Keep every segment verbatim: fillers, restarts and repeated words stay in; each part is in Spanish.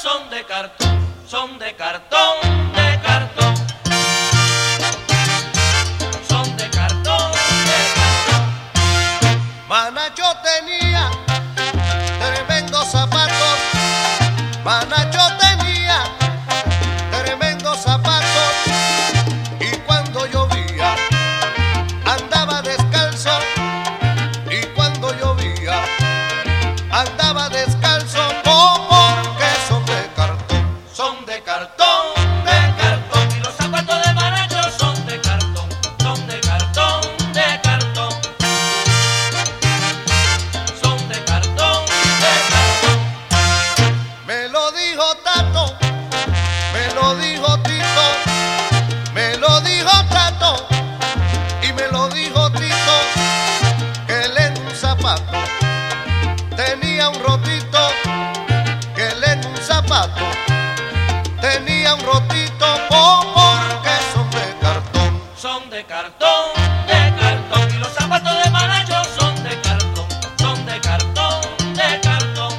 son de cartón, son de cartón, de cartón. Son de cartón, de cartón. Manacho tenía tremendos zapatos, Manacho tenía tremendos zapatos, y cuando llovía andaba descalzo, y cuando llovía andaba descalzo, oh, porque son de cartón, Son de cartón, de cartón. Y los zapatos de Manacho son de cartón, son de cartón, de cartón. Son de cartón, de cartón. me lo dijo Tato, me lo dijo Tito, me lo dijo Tato y me lo dijo Tito, que él en un zapato tenía un rotito, que él en un zapato tenía un rotito, oh, porque son de cartón. Son de cartón, de cartón. Y los zapatos de Manacho son de cartón, son de cartón, de cartón.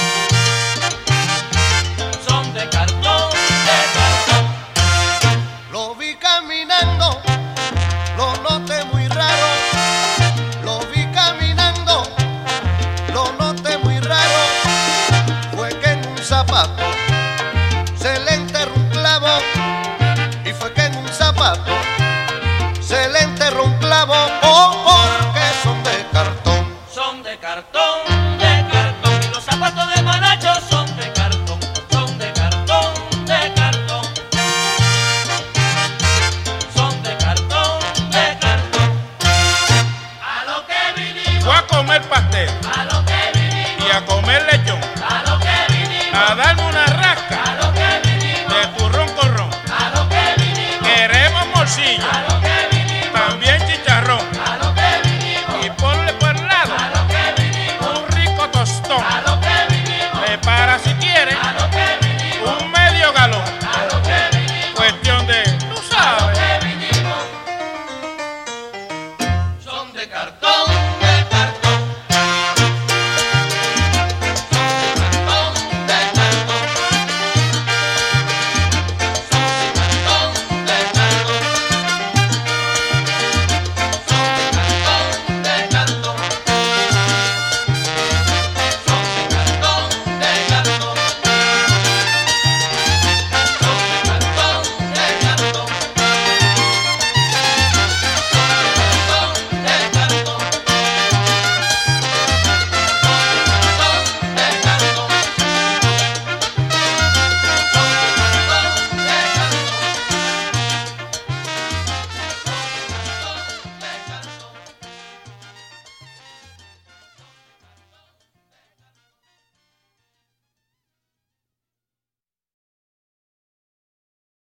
Son de cartón, de cartón. Lo vi caminando, lo noté muy raro, lo vi caminando, lo noté muy raro, fue que en un zapato se le enterró un clavo, y fue que en un zapato se le enterró un clavo, oh, porque son de cartón. Son de cartón, de cartón. Y los zapatos de Manacho son de cartón, son de cartón, de cartón. Son de cartón, de cartón. A lo que vinimos, Fue a comer pastel a lo que vinimos, y a comer lechón, a lo que vinimos, a darme una rasca a lo que vinimos, de turrón con ron. a lo que vinimos, Queremos morcilla, a lo que vinimos, también